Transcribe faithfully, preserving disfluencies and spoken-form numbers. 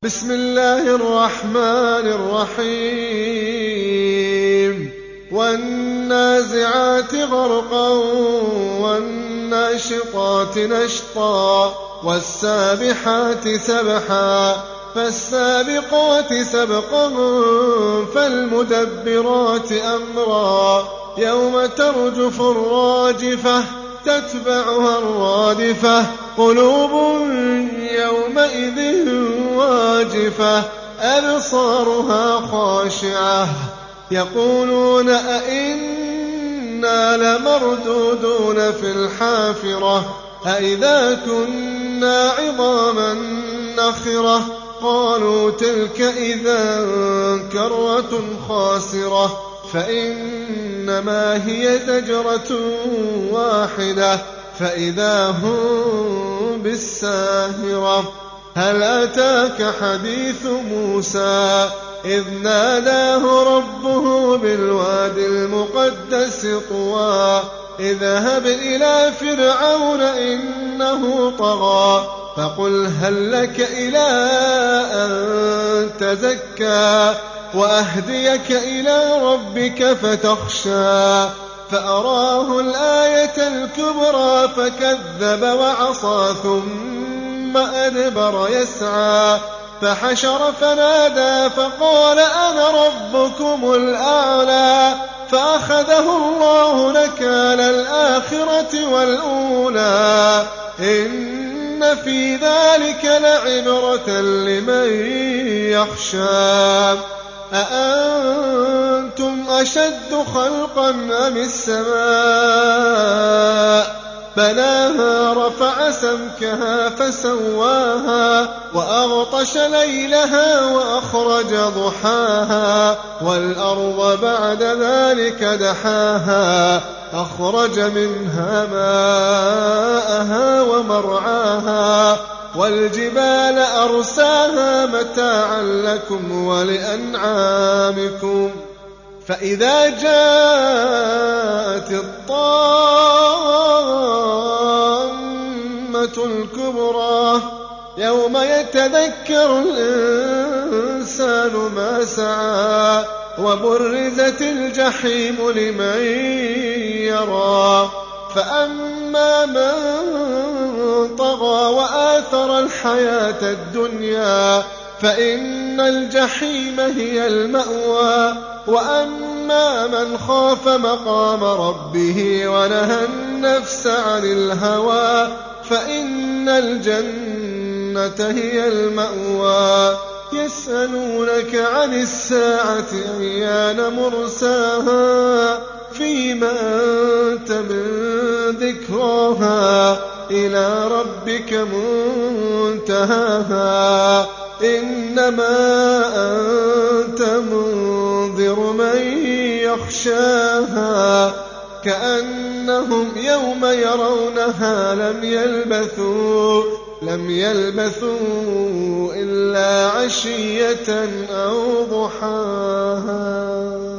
بسم الله الرحمن الرحيم والنازعات غرقا والناشطات نشطا والسابحات سبحا فالسابقات سبقا فالمدبرات أمرا يوم ترجف الراجفة تتبعها الرادفة قلوب يومئذ واجفة أبصارها خاشعة يقولون أئنا لمردودون في الحافرة أئذا كنا عظاما نخرة قالوا تلك إذا كرة خاسرة فإنما هي زجرة واحدة فإذا هم بالساهرة هل أتاك حديث موسى إذ ناداه ربه بالواد المقدس طوى اذهب إلى فرعون إنه طغى فقل هل لك إلى أن تزكى وأهديك إلى ربك فتخشى فأراه الآية الكبرى فكذب وعصى ثم أدبر يسعى فحشر فنادى فقال أنا ربكم الأعلى فأخذه الله نكال الآخرة والأولى إن في ذلك لعبرة لمن يخشى أأنتم أشد خلقا أم السماء بناها رفع سمكها فسواها وأغطش ليلها وأخرج ضحاها والأرض بعد ذلك دحاها أخرج منها ماءها ومرعاها والجبال أرساها متاعا لكم ولأنعامكم فإذا جاءت الطامة الكبرى يوم يتذكر الإنسان ما سعى وبرزت الجحيم لمن يرى فأما من طغى وآثر الحياة الدنيا فإن الجحيم هي المأوى وأما من خاف مقام ربه ونهى النفس عن الهوى فإن الجنة هي المأوى يسألونك عن الساعة أيان مرساها فيما أنت من ذكراها إلى ربك منتهاها إنما أنت منذر من يخشاها كأنهم يوم يرونها لم يلبثوا لم يلبثوا إلا عشية أو ضحاها.